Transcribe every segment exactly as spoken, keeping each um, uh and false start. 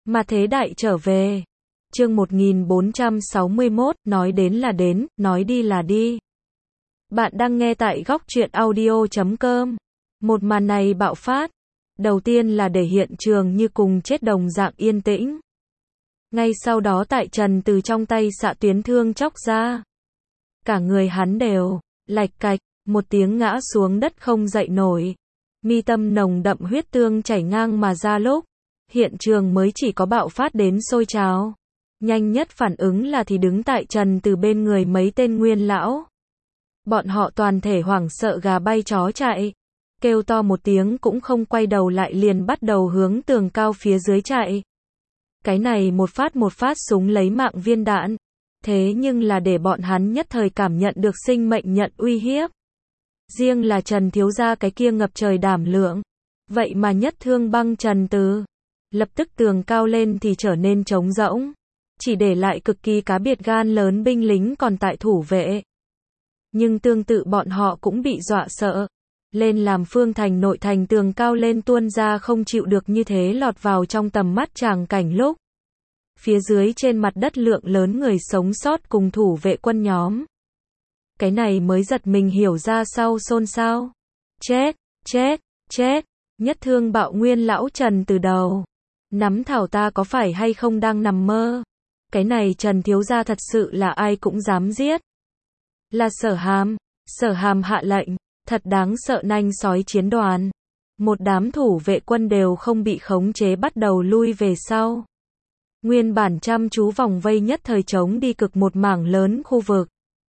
Mà thế đại trở về. Chương một nghìn bốn trăm sáu mươi mốt, nói đến là đến, nói đi là đi. Bạn đang nghe tại góc truyện audio chấm com. Một màn này bạo phát. Đầu tiên là để hiện trường như cùng chết đồng dạng yên tĩnh. Ngay sau đó tại Trần từ trong tay xạ tuyến thương chóc ra. Cả người hắn đều, lạch cạch, một tiếng ngã xuống đất không dậy nổi. Mi tâm nồng đậm huyết tương chảy ngang mà ra lúc. Hiện trường mới chỉ có bạo phát đến sôi trào. Nhanh nhất phản ứng là thì đứng tại Trần từ bên người mấy tên nguyên lão. Bọn họ toàn thể hoảng sợ gà bay chó chạy. Kêu to một tiếng cũng không quay đầu lại liền bắt đầu hướng tường cao phía dưới chạy. Cái này một phát một phát súng lấy mạng viên đạn. Thế nhưng là để bọn hắn nhất thời cảm nhận được sinh mệnh nhận uy hiếp. Riêng là Trần thiếu gia cái kia ngập trời đảm lượng. Vậy mà nhất thương băng Trần từ. Lập tức tường cao lên thì trở nên trống rỗng. Chỉ để lại cực kỳ cá biệt gan lớn binh lính còn tại thủ vệ. Nhưng tương tự bọn họ cũng bị dọa sợ. Lên làm phương thành nội thành tường cao lên tuôn ra không chịu được như thế lọt vào trong tầm mắt tràng cảnh lúc. Phía dưới trên mặt đất lượng lớn người sống sót cùng thủ vệ quân nhóm. Cái này mới giật mình hiểu ra sau xôn xao. Chết, chết, chết, nhất thương bạo nguyên lão Trần từ đầu. Nắm thảo ta có phải hay không đang nằm mơ. Cái này Trần thiếu gia thật sự là ai cũng dám giết. Là Sở Hàm, Sở Hàm hạ lệnh, thật đáng sợ nanh sói chiến đoàn. Một đám thủ vệ quân đều không bị khống chế bắt đầu lui về sau. Nguyên bản chăm chú vòng vây nhất thời chống đi cực một mảng lớn khu vực.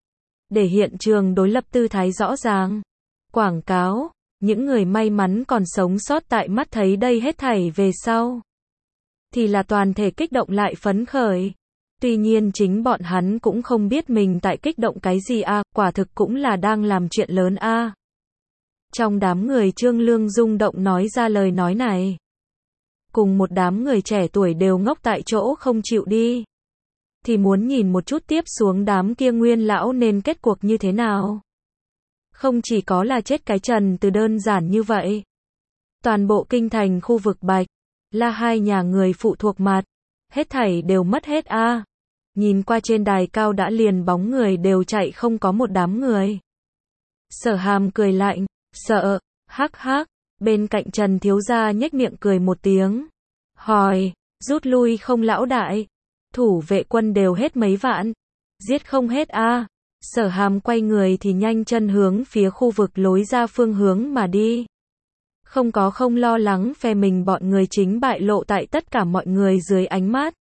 Để hiện trường đối lập tư thái rõ ràng. Quảng cáo, những người may mắn còn sống sót tại mắt thấy đây hết thảy về sau. Thì là toàn thể kích động lại phấn khởi. Tuy nhiên chính bọn hắn cũng không biết mình tại kích động cái gì a, à, quả thực cũng là đang làm chuyện lớn a. À. Trong đám người Trương Lương rung động nói ra lời nói này. Cùng một đám người trẻ tuổi đều ngốc tại chỗ không chịu đi. Thì muốn nhìn một chút tiếp xuống đám kia nguyên lão nên kết cuộc như thế nào. Không chỉ có là chết cái Trần từ đơn giản như vậy. Toàn bộ kinh thành khu vực Bạch, là hai nhà người phụ thuộc mặt. Hết thảy đều mất hết a. À. Nhìn qua trên đài cao đã liền bóng người đều chạy không có một đám người. Sở Hàm cười lạnh, sợ, hắc hắc, bên cạnh Trần thiếu gia nhếch miệng cười một tiếng. Hỏi, rút lui không lão đại? Thủ vệ quân đều hết mấy vạn. Giết không hết a. À. Sở Hàm quay người thì nhanh chân hướng phía khu vực lối ra phương hướng mà đi. Không có không lo lắng phe mình bọn người chính bại lộ tại tất cả mọi người dưới ánh mắt.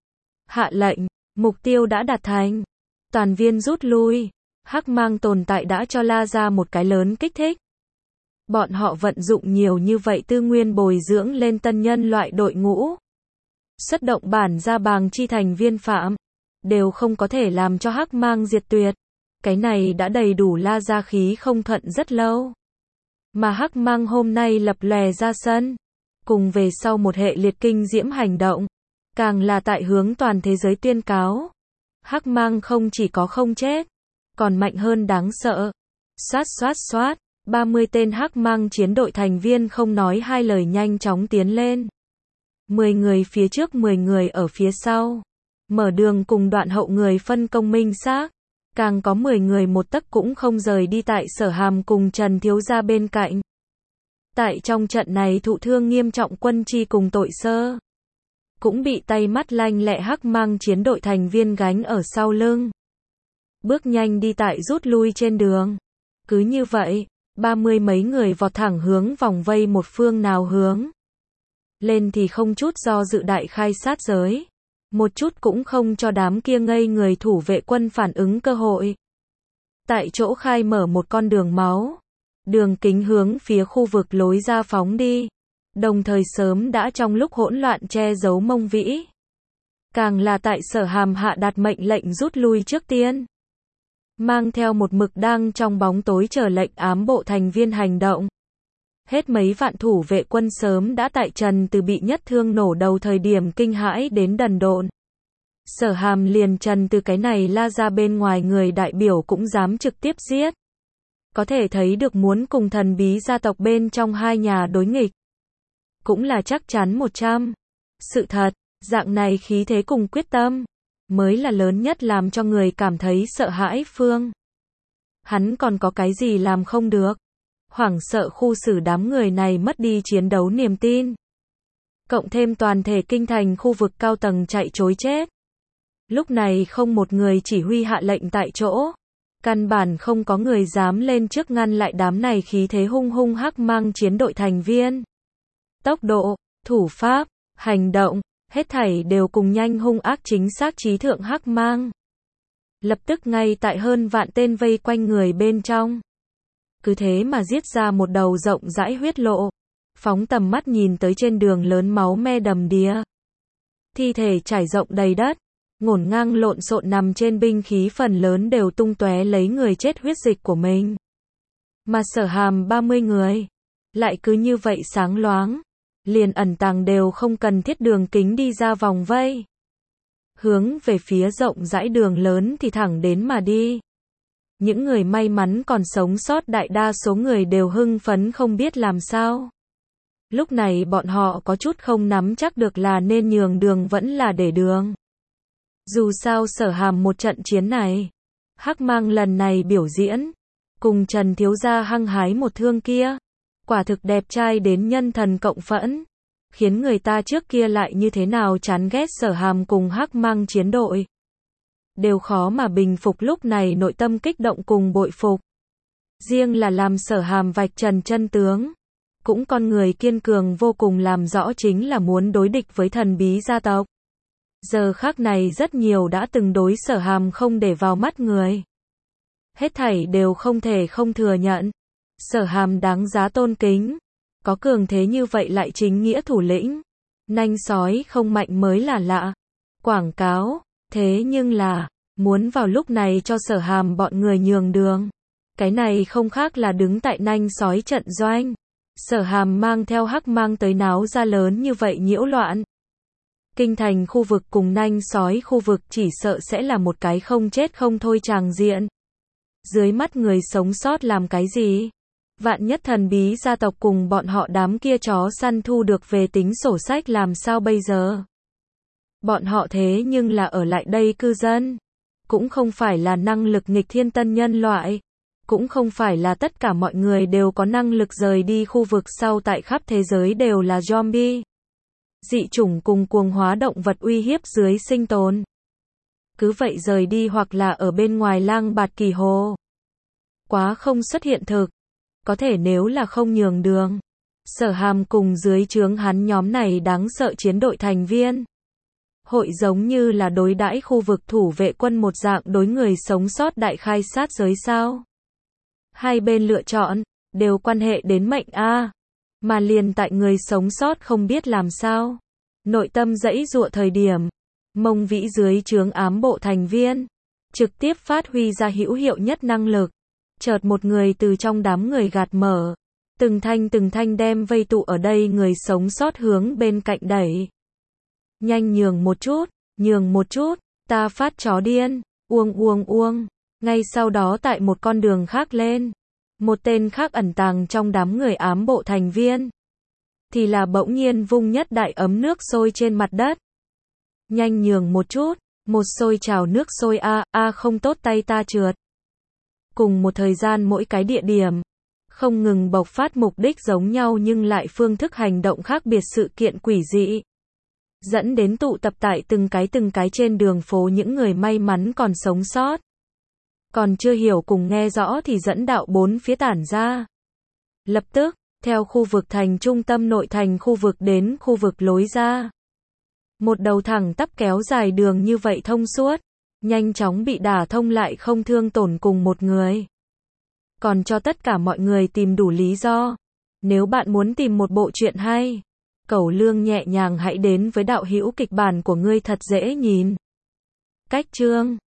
Hạ lệnh, mục tiêu đã đạt thành. Toàn viên rút lui. Hắc mang tồn tại đã cho La ra một cái lớn kích thích. Bọn họ vận dụng nhiều như vậy tư nguyên bồi dưỡng lên tân nhân loại đội ngũ. Xuất động bản ra bàng chi thành viên phạm. Đều không có thể làm cho Hắc mang diệt tuyệt. Cái này đã đầy đủ La ra khí không thuận rất lâu. Mà Hắc mang hôm nay lập lòe ra sân. Cùng về sau một hệ liệt kinh diễm hành động. Càng là tại hướng toàn thế giới tuyên cáo. Hắc mang không chỉ có không chết. Còn mạnh hơn đáng sợ. Xoát xoát xoát. ba mươi tên Hắc mang chiến đội thành viên không nói hai lời nhanh chóng tiến lên. mười người phía trước mười người ở phía sau. Mở đường cùng đoạn hậu người phân công minh xác. Càng có mười người một tấc cũng không rời đi tại Sở Hàm cùng Trần thiếu gia bên cạnh. Tại trong trận này thụ thương nghiêm trọng quân chi cùng tội sơ. Cũng bị tay mắt lanh lẹ Hắc mang chiến đội thành viên gánh ở sau lưng. Bước nhanh đi tại rút lui trên đường. Cứ như vậy, ba mươi mấy người vọt thẳng hướng vòng vây một phương nào hướng. Lên thì không chút do dự đại khai sát giới. Một chút cũng không cho đám kia ngây người thủ vệ quân phản ứng cơ hội. Tại chỗ khai mở một con đường máu. Đường kính hướng phía khu vực lối ra phóng đi. Đồng thời sớm đã trong lúc hỗn loạn che giấu Mông Vĩ. Càng là tại Sở Hàm hạ đạt mệnh lệnh rút lui trước tiên. Mang theo một mực đang trong bóng tối chờ lệnh ám bộ thành viên hành động. Hết mấy vạn thủ vệ quân sớm đã tại Trần từ bị nhất thương nổ đầu thời điểm kinh hãi đến đần độn. Sở Hàm liền Trần từ cái này La ra bên ngoài người đại biểu cũng dám trực tiếp giết. Có thể thấy được muốn cùng thần bí gia tộc bên trong hai nhà đối nghịch. Cũng là chắc chắn một trăm. Sự thật, Dạng này khí thế cùng quyết tâm, mới là lớn nhất làm cho người cảm thấy sợ hãi phương. Hắn còn có cái gì làm không được? Hoảng sợ khu xử đám người này mất đi chiến đấu niềm tin. Cộng thêm toàn thể kinh thành khu vực cao tầng chạy trối chết. Lúc này không một người chỉ huy hạ lệnh tại chỗ. Căn bản không có người dám lên trước ngăn lại đám này khí thế hung hung hắc mang chiến đội thành viên. Tốc độ, thủ pháp, hành động, hết thảy đều cùng nhanh hung ác chính xác trí thượng hắc mang. Lập tức ngay tại hơn vạn tên vây quanh người bên trong. Cứ thế mà giết ra một đầu rộng rãi huyết lộ. Phóng tầm mắt nhìn tới trên đường lớn máu me đầm đìa. Thi thể trải rộng đầy đất. Ngổn ngang lộn xộn nằm trên binh khí phần lớn đều tung tóe lấy người chết huyết dịch của mình. Mà Sở Hàm ba mươi người. Lại cứ như vậy sáng loáng. Liền ẩn tàng đều không cần thiết đường kính đi ra vòng vây. Hướng về phía rộng rãi đường lớn thì thẳng đến mà đi. Những người may mắn còn sống sót đại đa số người đều hưng phấn không biết làm sao. Lúc này bọn họ có chút không nắm chắc được là nên nhường đường vẫn là để đường. Dù sao Sở Hàm một trận chiến này, hắc mang lần này biểu diễn, cùng Trần thiếu gia hăng hái một thương kia, quả thực đẹp trai đến nhân thần cộng phẫn, khiến người ta trước kia lại như thế nào chán ghét Sở Hàm cùng hắc mang chiến đội. Đều khó mà bình phục lúc này nội tâm kích động cùng bội phục. Riêng là làm Sở Hàm vạch trần chân tướng, cũng con người kiên cường vô cùng làm rõ chính là muốn đối địch với thần bí gia tộc. Giờ khắc này rất nhiều đã từng đối Sở Hàm không để vào mắt người. Hết thảy đều không thể không thừa nhận. Sở Hàm đáng giá tôn kính. Có cường thế như vậy lại chính nghĩa thủ lĩnh. Nanh sói không mạnh mới là lạ. Quảng cáo, thế nhưng là, muốn vào lúc này cho Sở Hàm bọn người nhường đường. Cái này không khác là đứng tại nanh sói trận doanh. Sở Hàm mang theo hắc mang tới náo ra lớn như vậy nhiễu loạn. Kinh thành khu vực cùng nanh sói khu vực chỉ sợ sẽ là một cái không chết không thôi tràng diện. Dưới mắt người sống sót làm cái gì? Vạn nhất thần bí gia tộc cùng bọn họ đám kia chó săn thu được về tính sổ sách làm sao bây giờ? Bọn họ thế nhưng là ở lại đây cư dân. Cũng không phải là năng lực nghịch thiên tân nhân loại. Cũng không phải là tất cả mọi người đều có năng lực rời đi khu vực sau tại khắp thế giới đều là zombie. Dị chủng cùng cuồng hóa động vật uy hiếp dưới sinh tồn. Cứ vậy rời đi hoặc là ở bên ngoài lang bạt kỳ hồ. Quá không xuất hiện thực. Có thể nếu là không nhường đường. Sở Hàm cùng dưới trướng hắn nhóm này đáng sợ chiến đội thành viên. Hội giống như là đối đãi khu vực thủ vệ quân một dạng đối người sống sót đại khai sát giới sao. Hai bên lựa chọn, đều quan hệ đến mệnh a. Mà liền tại người sống sót không biết làm sao. Nội tâm dãy dụa thời điểm. Mông Vĩ dưới trướng ám bộ thành viên. Trực tiếp phát huy ra hữu hiệu nhất năng lực. Chợt một người từ trong đám người gạt mở. Từng thanh từng thanh đem vây tụ ở đây người sống sót hướng bên cạnh đẩy. Nhanh nhường một chút, nhường một chút, ta phát chó điên, uông uông uông. Ngay sau đó tại một con đường khác lên. Một tên khác ẩn tàng trong đám người ám bộ thành viên. Thì là bỗng nhiên vung nhất đại ấm nước sôi trên mặt đất. Nhanh nhường một chút, một xôi trào nước sôi a, a không tốt tay ta trượt. Cùng một thời gian mỗi cái địa điểm, không ngừng bộc phát mục đích giống nhau nhưng lại phương thức hành động khác biệt sự kiện quỷ dị. Dẫn đến tụ tập tại từng cái từng cái trên đường phố những người may mắn còn sống sót. Còn chưa hiểu cùng nghe rõ thì dẫn đạo bốn phía tản ra. Lập tức, theo khu vực thành trung tâm nội thành khu vực đến khu vực lối ra. Một đầu thẳng tắp kéo dài đường như vậy thông suốt, nhanh chóng bị đả thông lại không thương tổn cùng một người. Còn cho tất cả mọi người tìm đủ lý do. Nếu bạn muốn tìm một bộ truyện hay, Cẩu Lương nhẹ nhàng hãy đến với đạo hữu kịch bản của ngươi thật dễ nhìn. Cách chương